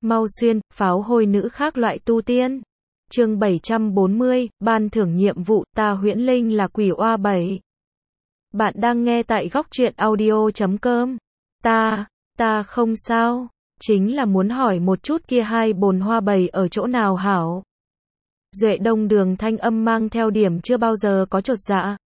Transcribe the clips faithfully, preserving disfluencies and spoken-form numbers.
Mau xuyên, pháo hôi nữ khác loại tu tiên. Chương bảy trăm bốn mươi, ban thưởng nhiệm vụ, ta Huyễn Linh là quỷ oa bảy. Bạn đang nghe tại góc truyện audio chấm com. Ta, ta không sao, chính là muốn hỏi một chút kia hai bồn hoa bầy ở chỗ nào hảo. Duệ Đông Đường thanh âm mang theo điểm chưa bao giờ có chột dạ.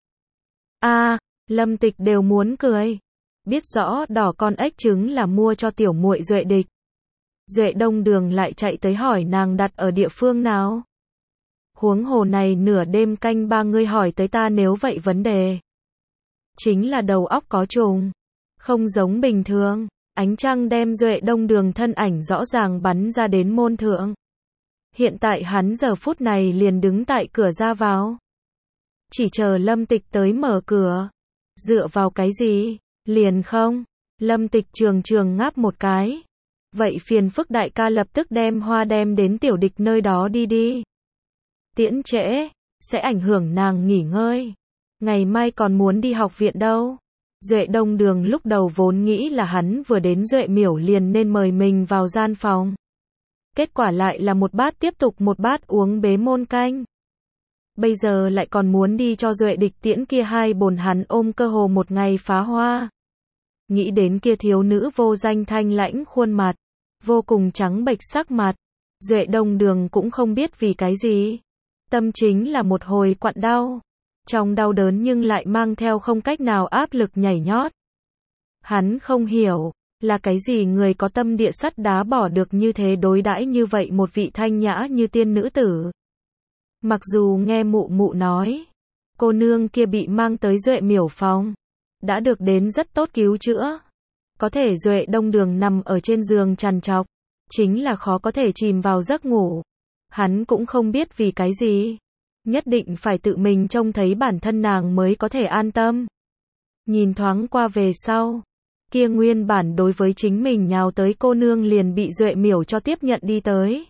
A, Lâm Tịch đều muốn cười. Biết rõ đỏ con ếch trứng là mua cho tiểu muội Duệ Địch. Duệ Đông Đường lại chạy tới hỏi nàng đặt ở địa phương nào. Huống hồ này nửa đêm canh ba ngươi hỏi tới ta nếu vậy vấn đề. Chính là đầu óc có trùng. Không giống bình thường. Ánh trăng đem Duệ Đông Đường thân ảnh rõ ràng bắn ra đến môn thượng. Hiện tại hắn giờ phút này liền đứng tại cửa ra vào. Chỉ chờ Lâm Tịch tới mở cửa. Dựa vào cái gì? Liền không? Lâm Tịch trường trường ngáp một cái. Vậy phiền phức đại ca lập tức đem hoa đem đến tiểu địch nơi đó đi đi. Tiễn trễ, sẽ ảnh hưởng nàng nghỉ ngơi. Ngày mai còn muốn đi học viện đâu. Duệ Đông Đường lúc đầu vốn nghĩ là hắn vừa đến Duệ Miểu liền nên mời mình vào gian phòng. Kết quả lại là một bát tiếp tục một bát uống bế môn canh. Bây giờ lại còn muốn đi cho Duệ Địch tiễn kia hai bồn hắn ôm cơ hồ một ngày phá hoa. Nghĩ đến kia thiếu nữ vô danh thanh lãnh khuôn mặt, vô cùng trắng bệch sắc mặt, Duệ Đông Đường cũng không biết vì cái gì. Tâm chính là một hồi quặn đau. Trong đau đớn nhưng lại mang theo không cách nào áp lực nhảy nhót. Hắn không hiểu, là cái gì người có tâm địa sắt đá bỏ được như thế đối đãi như vậy một vị thanh nhã như tiên nữ tử. Mặc dù nghe mụ mụ nói, cô nương kia bị mang tới Duệ Miểu phòng, đã được đến rất tốt cứu chữa. Có thể Duệ Đông Đường nằm ở trên giường trằn trọc, chính là khó có thể chìm vào giấc ngủ. Hắn cũng không biết vì cái gì. Nhất định phải tự mình trông thấy bản thân nàng mới có thể an tâm. Nhìn thoáng qua về sau, kia nguyên bản đối với chính mình nhào tới cô nương liền bị Duệ Miểu cho tiếp nhận đi tới.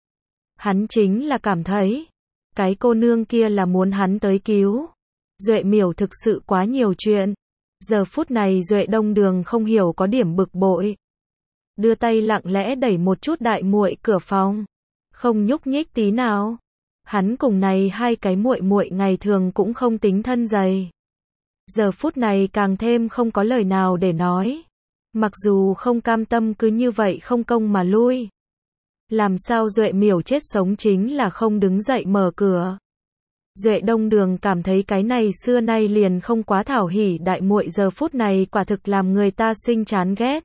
Hắn chính là cảm thấy, cái cô nương kia là muốn hắn tới cứu. Duệ Miểu thực sự quá nhiều chuyện. Giờ phút này Duệ Đông Đường không hiểu có điểm bực bội. Đưa tay lặng lẽ đẩy một chút đại muội cửa phòng. Không nhúc nhích tí nào. Hắn cùng này hai cái muội muội ngày thường cũng không tính thân dày. Giờ phút này càng thêm không có lời nào để nói. Mặc dù không cam tâm cứ như vậy không công mà lui. Làm sao Duệ Miểu chết sống chính là không đứng dậy mở cửa. Duệ Đông Đường cảm thấy cái này xưa nay liền không quá thảo hỉ đại muội giờ phút này quả thực làm người ta sinh chán ghét.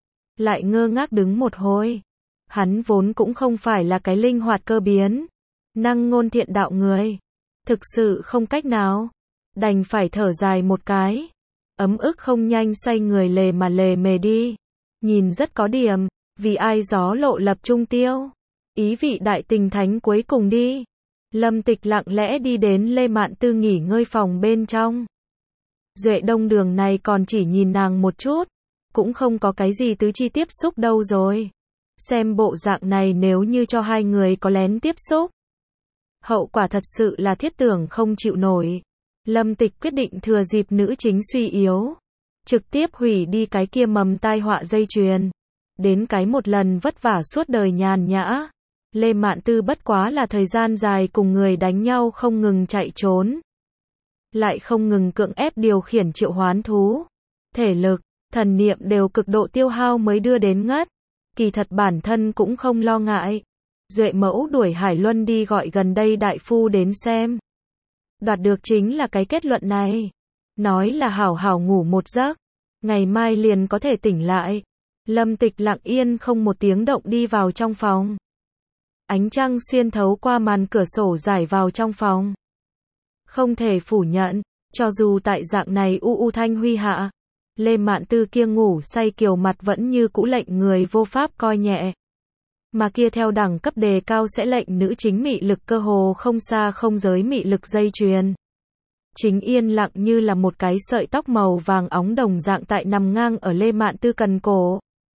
Lại ngơ ngác đứng một hồi. Hắn vốn cũng không phải là cái linh hoạt cơ biến, năng ngôn thiện đạo người. Thực sự không cách nào. Đành phải thở dài một cái. Ấm ức không nhanh xoay người lề mà lề mề đi. Nhìn rất có điểm, vì ai gió lộ lập trung tiêu. Ý vị đại tình thánh cuối cùng đi. Lâm Tịch lặng lẽ đi đến Lê Mạn Tư nghỉ ngơi phòng bên trong. Duệ Đông Đường này còn chỉ nhìn nàng một chút. Cũng không có cái gì tứ chi tiếp xúc đâu rồi. Xem bộ dạng này nếu như cho hai người có lén tiếp xúc. Hậu quả thật sự là thiết tưởng không chịu nổi. Lâm Tịch quyết định thừa dịp nữ chính suy yếu. Trực tiếp hủy đi cái kia mầm tai họa dây chuyền. Đến cái một lần vất vả suốt đời nhàn nhã. Lê Mạn Tư bất quá là thời gian dài cùng người đánh nhau không ngừng chạy trốn. Lại không ngừng cưỡng ép điều khiển triệu hoán thú. Thể lực, thần niệm đều cực độ tiêu hao mới đưa đến ngất. Kỳ thật bản thân cũng không lo ngại. Duệ Mẫu đuổi Hải Luân đi gọi gần đây đại phu đến xem. Đoạt được chính là cái kết luận này. Nói là hảo hảo ngủ một giấc. Ngày mai liền có thể tỉnh lại. Lâm Tịch lặng yên không một tiếng động đi vào trong phòng. Ánh trăng xuyên thấu qua màn cửa sổ rải vào trong phòng. Không thể phủ nhận, cho dù tại dạng này u u thanh huy hạ, Lê Mạn Tư kia ngủ say kiều mặt vẫn như cũ lệnh người vô pháp coi nhẹ. Mà kia theo đẳng cấp đề cao sẽ lệnh nữ chính mị lực cơ hồ không xa không giới mị lực dây chuyền. Chính yên lặng như là một cái sợi tóc màu vàng óng đồng dạng tại nằm ngang ở Lê Mạn Tư cần cổ.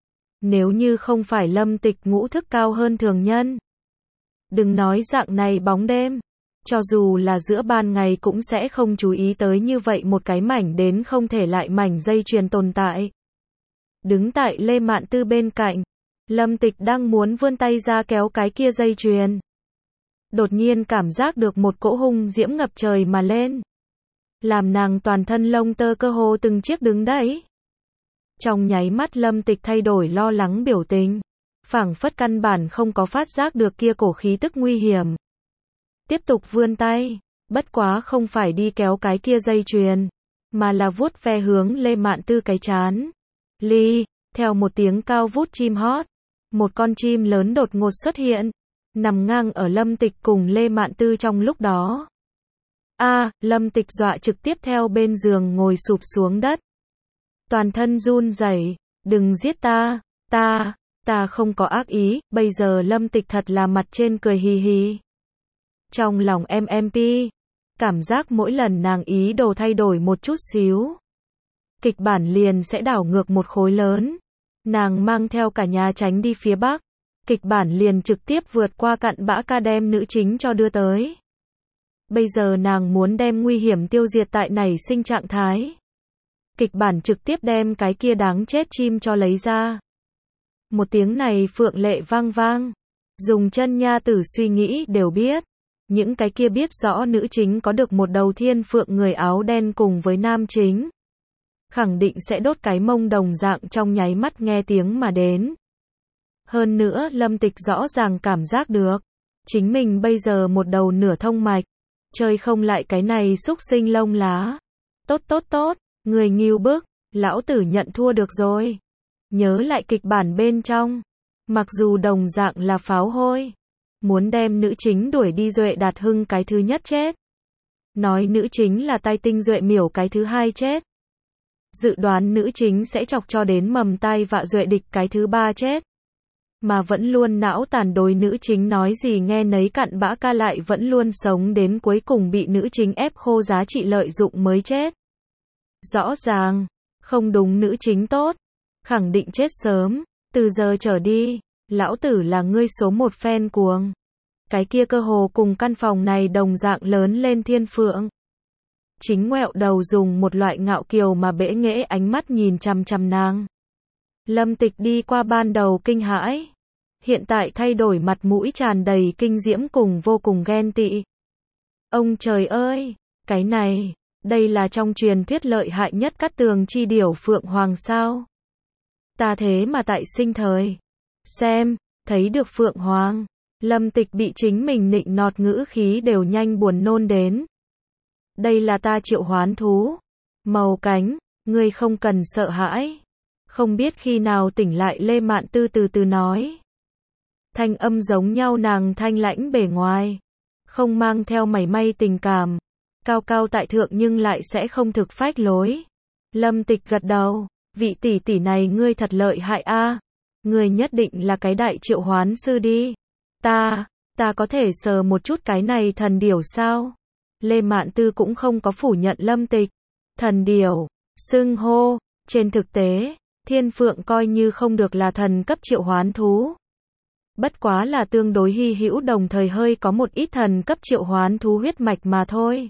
Nếu như không phải Lâm Tịch ngũ thức cao hơn thường nhân. Đừng nói dạng này bóng đêm. Cho dù là giữa ban ngày cũng sẽ không chú ý tới như vậy một cái mảnh đến không thể lại mảnh dây chuyền tồn tại. Đứng tại Lê Mạn Tư bên cạnh, Lâm Tịch đang muốn vươn tay ra kéo cái kia dây chuyền. Đột nhiên cảm giác được một cỗ hung diễm ngập trời mà lên. Làm nàng toàn thân lông tơ cơ hồ từng chiếc đứng đấy. Trong nháy mắt Lâm Tịch thay đổi lo lắng biểu tình. Phảng phất căn bản không có phát giác được kia cổ khí tức nguy hiểm. Tiếp tục vươn tay, bất quá không phải đi kéo cái kia dây chuyền, mà là vuốt ve hướng Lê Mạn Tư cái chán. Ly, theo một tiếng cao vút chim hót, một con chim lớn đột ngột xuất hiện, nằm ngang ở Lâm Tịch cùng Lê Mạn Tư trong lúc đó. A, Lâm Tịch dọa trực tiếp theo bên giường ngồi sụp xuống đất. Toàn thân run rẩy, đừng giết ta, ta, ta không có ác ý, bây giờ Lâm Tịch thật là mặt trên cười hì hì. Trong lòng em em pi, cảm giác mỗi lần nàng ý đồ thay đổi một chút xíu, kịch bản liền sẽ đảo ngược một khối lớn. Nàng mang theo cả nhà tránh đi phía Bắc, kịch bản liền trực tiếp vượt qua cặn bã ca đem nữ chính cho đưa tới. Bây giờ nàng muốn đem nguy hiểm tiêu diệt tại nảy sinh trạng thái. Kịch bản trực tiếp đem cái kia đáng chết chim cho lấy ra. Một tiếng này phượng lệ vang vang. Dùng chân nha tử suy nghĩ đều biết. Những cái kia biết rõ nữ chính có được một đầu thiên phượng người áo đen cùng với nam chính. Khẳng định sẽ đốt cái mông đồng dạng trong nháy mắt nghe tiếng mà đến. Hơn nữa Lâm Tịch rõ ràng cảm giác được. Chính mình bây giờ một đầu nửa thông mạch. Chơi không lại cái này xúc sinh lông lá. Tốt tốt tốt, người nghiêu bức, lão tử nhận thua được rồi. Nhớ lại kịch bản bên trong. Mặc dù đồng dạng là pháo hôi. Muốn đem nữ chính đuổi đi Duệ Đạt Hưng cái thứ nhất chết. Nói nữ chính là tay tinh Duệ Miểu cái thứ hai chết. Dự đoán nữ chính sẽ chọc cho đến mầm tai vạ Duệ Địch cái thứ ba chết. Mà vẫn luôn não tàn đối nữ chính nói gì nghe nấy cặn bã ca lại vẫn luôn sống đến cuối cùng bị nữ chính ép khô giá trị lợi dụng mới chết. Rõ ràng, không đúng nữ chính tốt, khẳng định chết sớm, từ giờ trở đi, lão tử là ngươi số một fan cuồng. Cái kia cơ hồ cùng căn phòng này đồng dạng lớn lên thiên phượng. Chính ngoẹo đầu dùng một loại ngạo kiều mà bẽ nghễ ánh mắt nhìn chằm chằm nàng. Lâm Tịch đi qua ban đầu kinh hãi. Hiện tại thay đổi mặt mũi tràn đầy kinh diễm cùng vô cùng ghen tị. Ông trời ơi, cái này, đây là trong truyền thuyết lợi hại nhất Cát Tường chi điểu phượng hoàng sao. Ta thế mà tại sinh thời. Xem, thấy được phượng hoàng. Lâm Tịch bị chính mình nịnh nọt ngữ khí đều nhanh buồn nôn đến. Đây là ta triệu hoán thú. Màu cánh, ngươi không cần sợ hãi. Không biết khi nào tỉnh lại Lê Mạn Tư từ từ nói. Thanh âm giống nhau nàng thanh lãnh bề ngoài. Không mang theo mảy may tình cảm. Cao cao tại thượng nhưng lại sẽ không thực phách lối. Lâm Tịch gật đầu. Vị tỷ tỷ này ngươi thật lợi hại a. Ngươi nhất định là cái đại triệu hoán sư đi. Ta, ta có thể sờ một chút cái này thần điểu sao? Lê Mạn Tư cũng không có phủ nhận Lâm Tịch. Thần điểu, xưng hô, trên thực tế, thiên phượng coi như không được là thần cấp triệu hoán thú. Bất quá là tương đối hy hữu đồng thời hơi có một ít thần cấp triệu hoán thú huyết mạch mà thôi.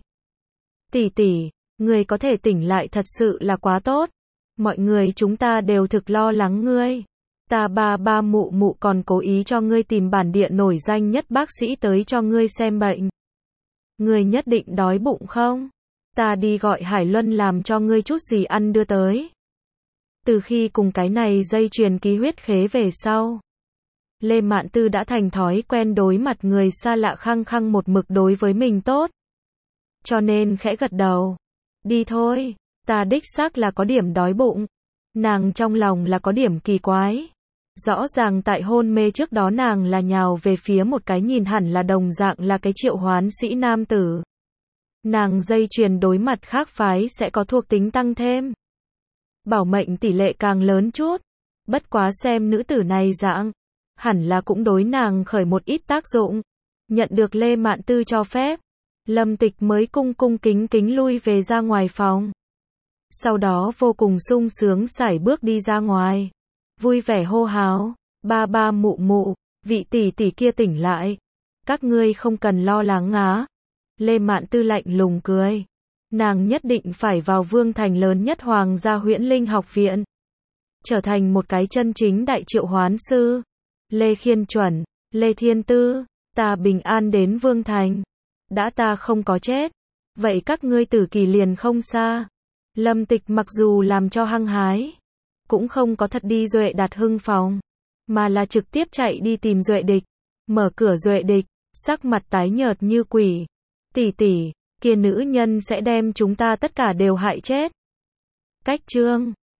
Tỷ tỷ, người có thể tỉnh lại thật sự là quá tốt. Mọi người chúng ta đều thực lo lắng ngươi. Ta ba ba mụ mụ còn cố ý cho ngươi tìm bản địa nổi danh nhất bác sĩ tới cho ngươi xem bệnh. Ngươi nhất định đói bụng không? Ta đi gọi Hải Luân làm cho ngươi chút gì ăn đưa tới. Từ khi cùng cái này dây chuyền ký huyết khế về sau, Lê Mạn Tư đã thành thói quen đối mặt người xa lạ khăng khăng một mực đối với mình tốt. Cho nên khẽ gật đầu. Đi thôi, ta đích xác là có điểm đói bụng. Nàng trong lòng là có điểm kỳ quái. Rõ ràng tại hôn mê trước đó nàng là nhào về phía một cái nhìn hẳn là đồng dạng là cái triệu hoán sĩ nam tử. Nàng dây chuyền đối mặt khác phái sẽ có thuộc tính tăng thêm. Bảo mệnh tỷ lệ càng lớn chút. Bất quá xem nữ tử này dạng, hẳn là cũng đối nàng khởi một ít tác dụng. Nhận được Lê Mạn Tư cho phép, Lâm Tịch mới cung cung kính kính lui về ra ngoài phòng. Sau đó vô cùng sung sướng sải bước đi ra ngoài. Vui vẻ hô hào, ba ba mụ mụ, vị tỷ tỷ kia tỉnh lại. Các ngươi không cần lo lắng á. Lê Mạn Tư lạnh lùng cười. Nàng nhất định phải vào Vương Thành lớn nhất Hoàng gia Huyễn Linh học viện. trở thành một cái chân chính đại triệu hoán sư. Lê Khiên Chuẩn, Lê Thiên Tư, ta bình an đến Vương Thành. Đã ta không có chết, vậy các ngươi tử kỳ liền không xa. Lâm Tịch mặc dù làm cho hăng hái, cũng không có thật đi Duệ Đạt Hưng phòng, mà là trực tiếp chạy đi tìm Duệ Địch. Mở cửa Duệ Địch, sắc mặt tái nhợt như quỷ. Tỷ tỷ, kia nữ nhân sẽ đem chúng ta tất cả đều hại chết. Cách chương